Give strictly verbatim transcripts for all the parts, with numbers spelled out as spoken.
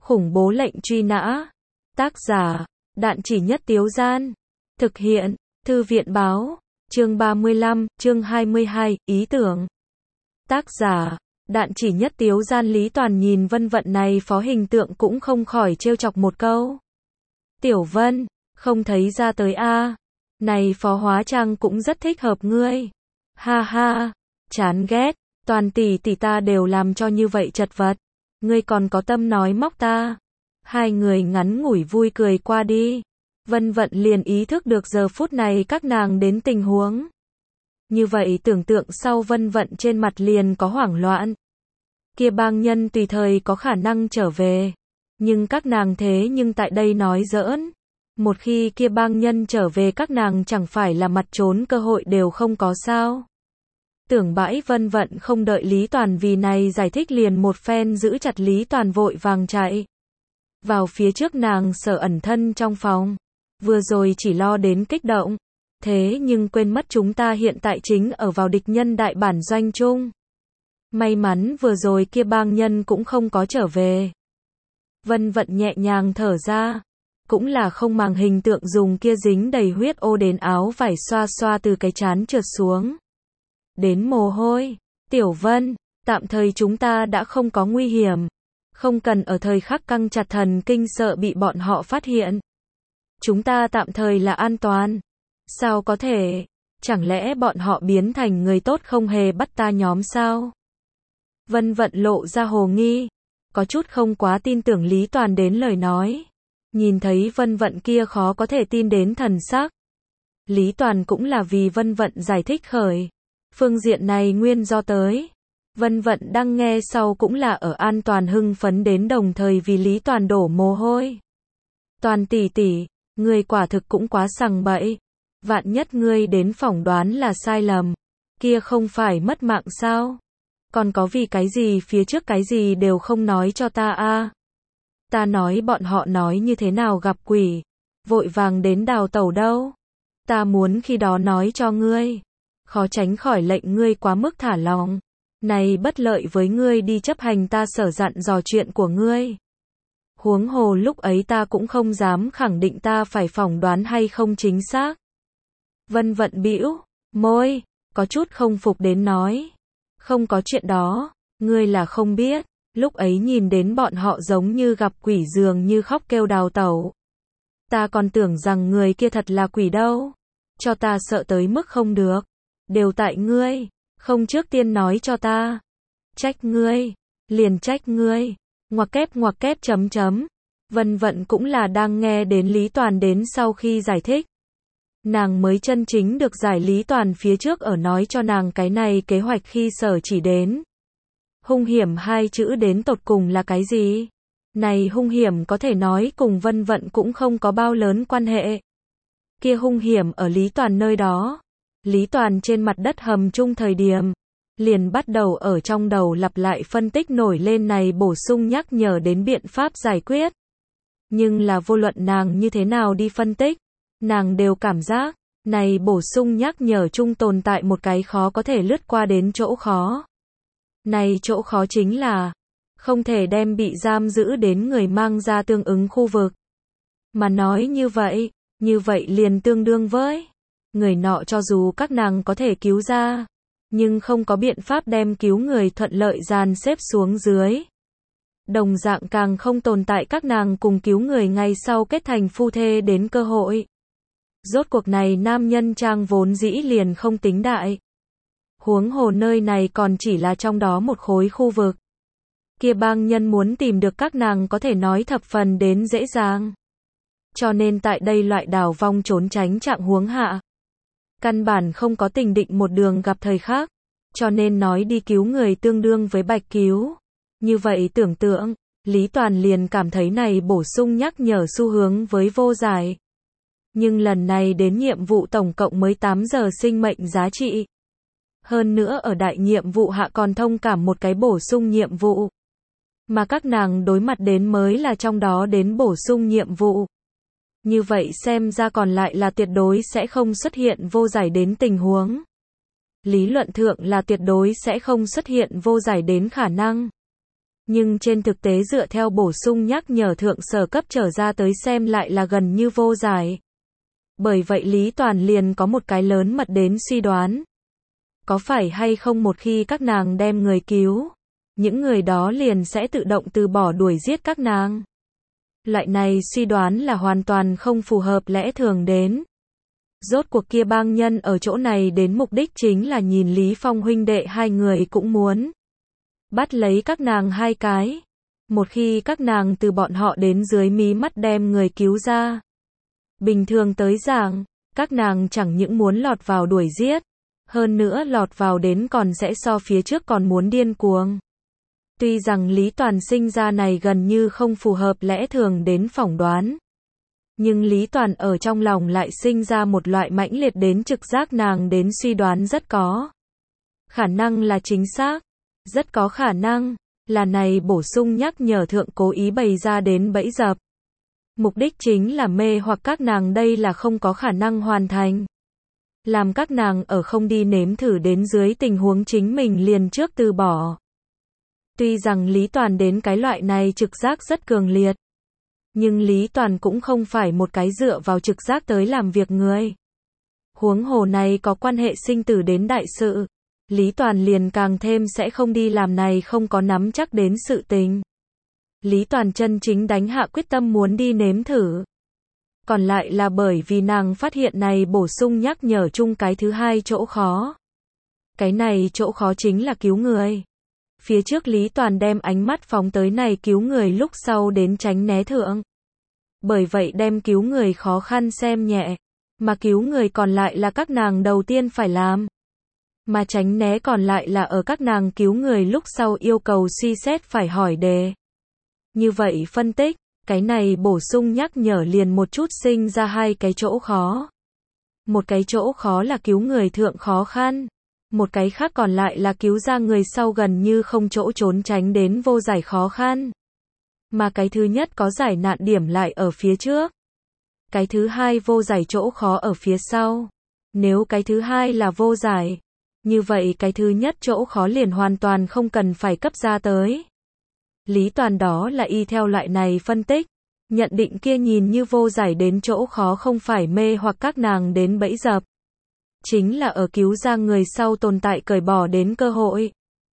Khủng bố lệnh truy nã. Tác giả, Đạn Chỉ Nhất Tiếu Gian. Thực hiện, Thư viện Báo. Chương ba mươi lăm, chương hai mươi hai, ý tưởng. Tác giả, Đạn Chỉ Nhất Tiếu Gian. Lý Toàn nhìn Vân Vận này phó hình tượng cũng không khỏi trêu chọc một câu. Tiểu Vân, không thấy ra tới a. Này phó hóa trang cũng rất thích hợp ngươi. Ha ha, chán ghét, Toàn tỷ tỷ ta đều làm cho như vậy chật vật. Ngươi còn có tâm nói móc ta. Hai người ngắn ngủi vui cười qua đi. Vân Vận liền ý thức được giờ phút này các nàng đến tình huống. Như vậy tưởng tượng sau Vân Vận trên mặt liền có hoảng loạn. Kia bang nhân tùy thời có khả năng trở về. Nhưng các nàng thế nhưng tại đây nói giỡn. Một khi kia bang nhân trở về các nàng chẳng phải là mặt trốn cơ hội đều không có sao. Tưởng bãi Vân Vận không đợi Lý Toàn vì này giải thích liền một phen giữ chặt Lý Toàn vội vàng chạy. Vào phía trước nàng sở ẩn thân trong phòng. Vừa rồi chỉ lo đến kích động. Thế nhưng quên mất chúng ta hiện tại chính ở vào địch nhân đại bản doanh chung. May mắn vừa rồi kia bang nhân cũng không có trở về. Vân Vận nhẹ nhàng thở ra. Cũng là không màng hình tượng dùng kia dính đầy huyết ô đến áo vải xoa xoa từ cái trán trượt xuống. Đến mồ hôi. Tiểu Vân, tạm thời chúng ta đã không có nguy hiểm. Không cần ở thời khắc căng chặt thần kinh sợ bị bọn họ phát hiện. Chúng ta tạm thời là an toàn. Sao có thể? Chẳng lẽ bọn họ biến thành người tốt không hề bắt ta nhóm sao? Vân Vận lộ ra hồ nghi. Có chút không quá tin tưởng Lý Toàn đến lời nói. Nhìn thấy Vân Vận kia khó có thể tin đến thần sắc. Lý Toàn cũng là vì Vân Vận giải thích khởi. Phương diện này nguyên do tới. Vân Vận đang nghe sau cũng là ở an toàn hưng phấn đến đồng thời vì Lý Toàn đổ mồ hôi. Toàn tỷ tỷ, ngươi quả thực cũng quá sằng bậy. Vạn nhất ngươi đến phỏng đoán là sai lầm. Kia không phải mất mạng sao? Còn có vì cái gì phía trước cái gì đều không nói cho ta a? Ta nói bọn họ nói như thế nào gặp quỷ. Vội vàng đến đào tẩu đâu. Ta muốn khi đó nói cho ngươi. Khó tránh khỏi lệnh ngươi quá mức thả lỏng. Này bất lợi với ngươi đi chấp hành ta sở dặn dò chuyện của ngươi. Huống hồ lúc ấy ta cũng không dám khẳng định ta phải phỏng đoán hay không chính xác. Vân Vận bĩu môi, có chút không phục đến nói. Không có chuyện đó, ngươi là không biết. Lúc ấy nhìn đến bọn họ giống như gặp quỷ dường như khóc kêu đào tẩu. Ta còn tưởng rằng người kia thật là quỷ đâu. Cho ta sợ tới mức không được. Đều tại ngươi, không trước tiên nói cho ta. Trách ngươi, liền trách ngươi. Ngoặc kép ngoặc kép chấm chấm. Vân Vận cũng là đang nghe đến Lý Toàn đến sau khi giải thích. Nàng mới chân chính được giải Lý Toàn phía trước ở nói cho nàng cái này kế hoạch khi sở chỉ đến. Hung hiểm hai chữ đến tột cùng là cái gì? Này hung hiểm có thể nói cùng Vân Vận cũng không có bao lớn quan hệ. Kia hung hiểm ở Lý Toàn nơi đó. Lý Toàn trên mặt đất hầm chung thời điểm. Liền bắt đầu ở trong đầu lặp lại phân tích nổi lên này bổ sung nhắc nhở đến biện pháp giải quyết. Nhưng là vô luận nàng như thế nào đi phân tích. Nàng đều cảm giác. Này bổ sung nhắc nhở chung tồn tại một cái khó có thể lướt qua đến chỗ khó. Này chỗ khó chính là. Không thể đem bị giam giữ đến người mang ra tương ứng khu vực. Mà nói như vậy. Như vậy liền tương đương với. Người nọ cho dù các nàng có thể cứu ra. Nhưng không có biện pháp đem cứu người thuận lợi dàn xếp xuống dưới. Đồng dạng càng không tồn tại các nàng cùng cứu người ngay sau kết thành phu thê đến cơ hội. Rốt cuộc này nam nhân trang vốn dĩ liền không tính đại. Huống hồ nơi này còn chỉ là trong đó một khối khu vực. Kia bang nhân muốn tìm được các nàng có thể nói thập phần đến dễ dàng. Cho nên tại đây loại đảo vong trốn tránh trạng huống hạ. Căn bản không có tình định một đường gặp thời khác. Cho nên nói đi cứu người tương đương với bạch cứu. Như vậy tưởng tượng, Lý Toàn liền cảm thấy này bổ sung nhắc nhở xu hướng với vô giải. Nhưng lần này đến nhiệm vụ tổng cộng mới tám giờ sinh mệnh giá trị. Hơn nữa ở đại nhiệm vụ hạ còn thông cảm một cái bổ sung nhiệm vụ. Mà các nàng đối mặt đến mới là trong đó đến bổ sung nhiệm vụ. Như vậy xem ra còn lại là tuyệt đối sẽ không xuất hiện vô giải đến tình huống. Lý luận thượng là tuyệt đối sẽ không xuất hiện vô giải đến khả năng. Nhưng trên thực tế dựa theo bổ sung nhắc nhở thượng sở cấp trở ra tới xem lại là gần như vô giải. Bởi vậy Lý Toàn liền có một cái lớn mật đến suy đoán. Có phải hay không một khi các nàng đem người cứu, những người đó liền sẽ tự động từ bỏ đuổi giết các nàng. Loại này suy đoán là hoàn toàn không phù hợp lẽ thường đến. Rốt cuộc kia bang nhân ở chỗ này đến mục đích chính là nhìn Lý Phong huynh đệ hai người cũng muốn bắt lấy các nàng hai cái. Một khi các nàng từ bọn họ đến dưới mí mắt đem người cứu ra. Bình thường tới giảng, các nàng chẳng những muốn lọt vào đuổi giết, hơn nữa lọt vào đến còn sẽ so phía trước còn muốn điên cuồng. Tuy rằng Lý Toàn sinh ra này gần như không phù hợp lẽ thường đến phỏng đoán. Nhưng Lý Toàn ở trong lòng lại sinh ra một loại mãnh liệt đến trực giác nàng đến suy đoán rất có khả năng là chính xác. Rất có khả năng là này bổ sung nhắc nhở thượng cố ý bày ra đến bẫy dập. Mục đích chính là mê hoặc các nàng đây là không có khả năng hoàn thành. Làm các nàng ở không đi nếm thử đến dưới tình huống chính mình liền trước từ bỏ. Tuy rằng Lý Toàn đến cái loại này trực giác rất cường liệt. Nhưng Lý Toàn cũng không phải một cái dựa vào trực giác tới làm việc người. Huống hồ này có quan hệ sinh tử đến đại sự. Lý Toàn liền càng thêm sẽ không đi làm này không có nắm chắc đến sự tình. Lý Toàn chân chính đánh hạ quyết tâm muốn đi nếm thử. Còn lại là bởi vì nàng phát hiện này bổ sung nhắc nhở chung cái thứ hai chỗ khó. Cái này chỗ khó chính là cứu người. Phía trước Lý Toàn đem ánh mắt phóng tới này cứu người lúc sau đến tránh né thượng. Bởi vậy đem cứu người khó khăn xem nhẹ. Mà cứu người còn lại là các nàng đầu tiên phải làm. Mà tránh né còn lại là ở các nàng cứu người lúc sau yêu cầu suy xét phải hỏi đề. Như vậy phân tích, cái này bổ sung nhắc nhở liền một chút sinh ra hai cái chỗ khó. Một cái chỗ khó là cứu người thượng khó khăn. Một cái khác còn lại là cứu ra người sau gần như không chỗ trốn tránh đến vô giải khó khăn. Mà cái thứ nhất có giải nạn điểm lại ở phía trước. Cái thứ hai vô giải chỗ khó ở phía sau. Nếu cái thứ hai là vô giải, như vậy cái thứ nhất chỗ khó liền hoàn toàn không cần phải cấp ra tới. Lý Toàn đó là y theo loại này phân tích, nhận định kia nhìn như vô giải đến chỗ khó không phải mê hoặc các nàng đến bẫy dập. Chính là ở cứu ra người sau tồn tại cởi bỏ đến cơ hội.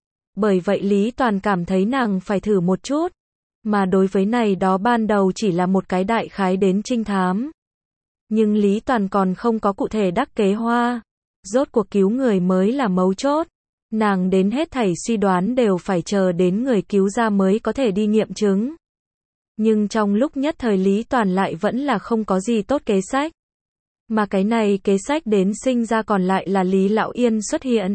Bởi vậy Lý Toàn cảm thấy nàng phải thử một chút. Mà đối với này đó ban đầu chỉ là một cái đại khái đến trinh thám. Nhưng Lý Toàn còn không có cụ thể đắc kế hoa. Rốt cuộc cứu người mới là mấu chốt. Nàng đến hết thảy suy đoán đều phải chờ đến người cứu ra mới có thể đi nghiệm chứng. Nhưng trong lúc nhất thời Lý Toàn lại vẫn là không có gì tốt kế sách. Mà cái này kế sách đến sinh ra còn lại là Lý Lão Yên xuất hiện.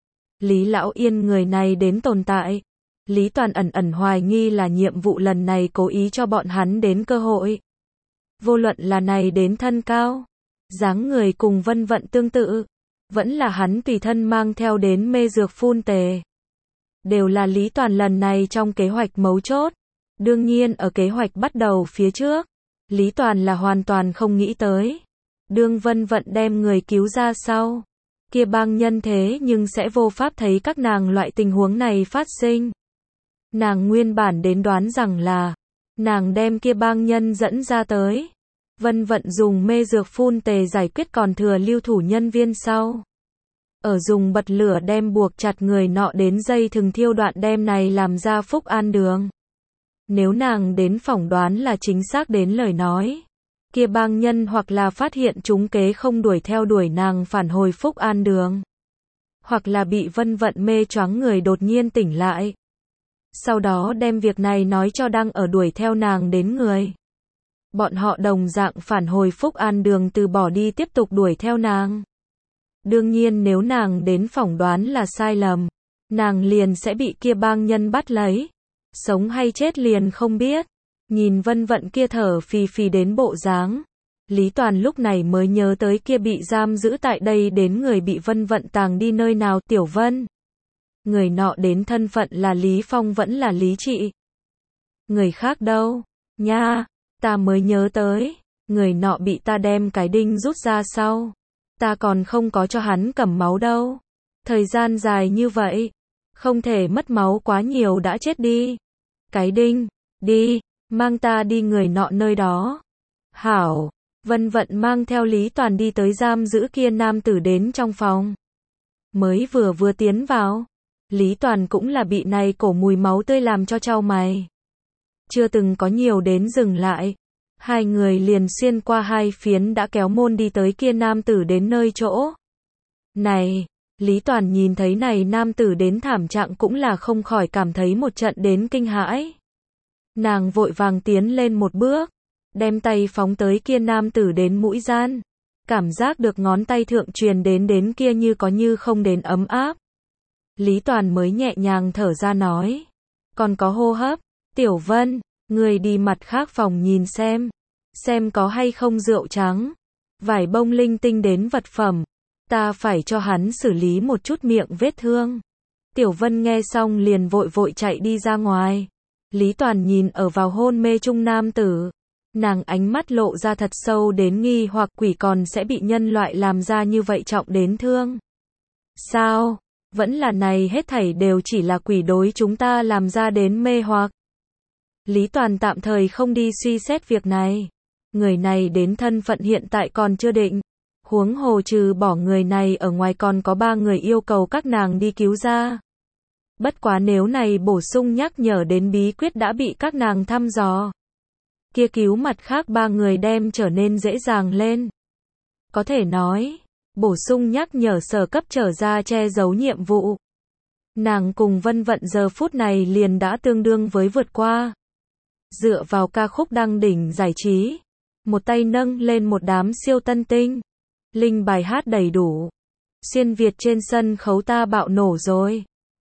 Lý Lão Yên người này đến tồn tại. Lý Toàn ẩn ẩn hoài nghi là nhiệm vụ lần này cố ý cho bọn hắn đến cơ hội. Vô luận là này đến thân cao, dáng người cùng Vân Vận tương tự, vẫn là hắn tùy thân mang theo đến mê dược phun tề. Đều là Lý Toàn lần này trong kế hoạch mấu chốt. Đương nhiên ở kế hoạch bắt đầu phía trước, Lý Toàn là hoàn toàn không nghĩ tới. Đương Vân Vận đem người cứu ra sau, kia bang nhân thế nhưng sẽ vô pháp thấy các nàng loại tình huống này phát sinh. Nàng nguyên bản đến đoán rằng là, nàng đem kia bang nhân dẫn ra tới. Vân Vận dùng mê dược phun tề giải quyết còn thừa lưu thủ nhân viên sau. Ở dùng bật lửa đem buộc chặt người nọ đến dây thừng thiêu đoạn đem này làm ra Phúc An Đường. Nếu nàng đến phỏng đoán là chính xác đến lời nói, kia bang nhân hoặc là phát hiện chúng kế không đuổi theo đuổi nàng phản hồi Phúc An Đường. Hoặc là bị Vân Vận mê choáng người đột nhiên tỉnh lại. Sau đó đem việc này nói cho đang ở đuổi theo nàng đến người. Bọn họ đồng dạng phản hồi Phúc An Đường từ bỏ đi tiếp tục đuổi theo nàng. Đương nhiên nếu nàng đến phỏng đoán là sai lầm, nàng liền sẽ bị kia bang nhân bắt lấy. Sống hay chết liền không biết. Nhìn Vân Vận kia thở phì phì đến bộ dáng, Lý Toàn lúc này mới nhớ tới kia bị giam giữ tại đây đến người bị Vân Vận tàng đi nơi nào. Tiểu Vân. Người nọ đến thân phận là Lý Phong vẫn là Lý Trị. Người khác đâu? Nha, ta mới nhớ tới. Người nọ bị ta đem cái đinh rút ra sau. Ta còn không có cho hắn cầm máu đâu. Thời gian dài như vậy. Không thể mất máu quá nhiều đã chết đi. Cái đinh, đi, mang ta đi người nọ nơi đó. Hảo, Vân Vận mang theo Lý Toàn đi tới giam giữ kia nam tử đến trong phòng. Mới vừa vừa tiến vào, Lý Toàn cũng là bị này cổ mùi máu tươi làm cho chau mày. Chưa từng có nhiều đến dừng lại. Hai người liền xuyên qua hai phiến đã kéo môn đi tới kia nam tử đến nơi chỗ. Này, Lý Toàn nhìn thấy này nam tử đến thảm trạng cũng là không khỏi cảm thấy một trận đến kinh hãi. Nàng vội vàng tiến lên một bước, đem tay phóng tới kia nam tử đến mũi gian. Cảm giác được ngón tay thượng truyền đến đến kia như có như không đến ấm áp. Lý Toàn mới nhẹ nhàng thở ra nói. Còn có hô hấp, Tiểu Vân, người đi mặt khác phòng nhìn xem. Xem có hay không rượu trắng, vải bông linh tinh đến vật phẩm. Ta phải cho hắn xử lý một chút miệng vết thương. Tiểu Vân nghe xong liền vội vội chạy đi ra ngoài. Lý Toàn nhìn ở vào hôn mê trung nam tử. Nàng ánh mắt lộ ra thật sâu đến nghi hoặc quỷ còn sẽ bị nhân loại làm ra như vậy trọng đến thương. Sao? Vẫn là này hết thảy đều chỉ là quỷ đối chúng ta làm ra đến mê hoặc. Lý Toàn tạm thời không đi suy xét việc này. Người này đến thân phận hiện tại còn chưa định. Huống hồ trừ bỏ người này ở ngoài còn có ba người yêu cầu các nàng đi cứu ra. Bất quá nếu này bổ sung nhắc nhở đến bí quyết đã bị các nàng thăm dò. Kia cứu mặt khác ba người đem trở nên dễ dàng lên. Có thể nói, bổ sung nhắc nhở sở cấp trở ra che giấu nhiệm vụ. Nàng cùng Vân Vận giờ phút này liền đã tương đương với vượt qua. Dựa vào ca khúc đăng đỉnh giải trí. Một tay nâng lên một đám siêu tân tinh. Linh bài hát đầy đủ. Xuyên Việt trên sân khấu ta bạo nổ rồi.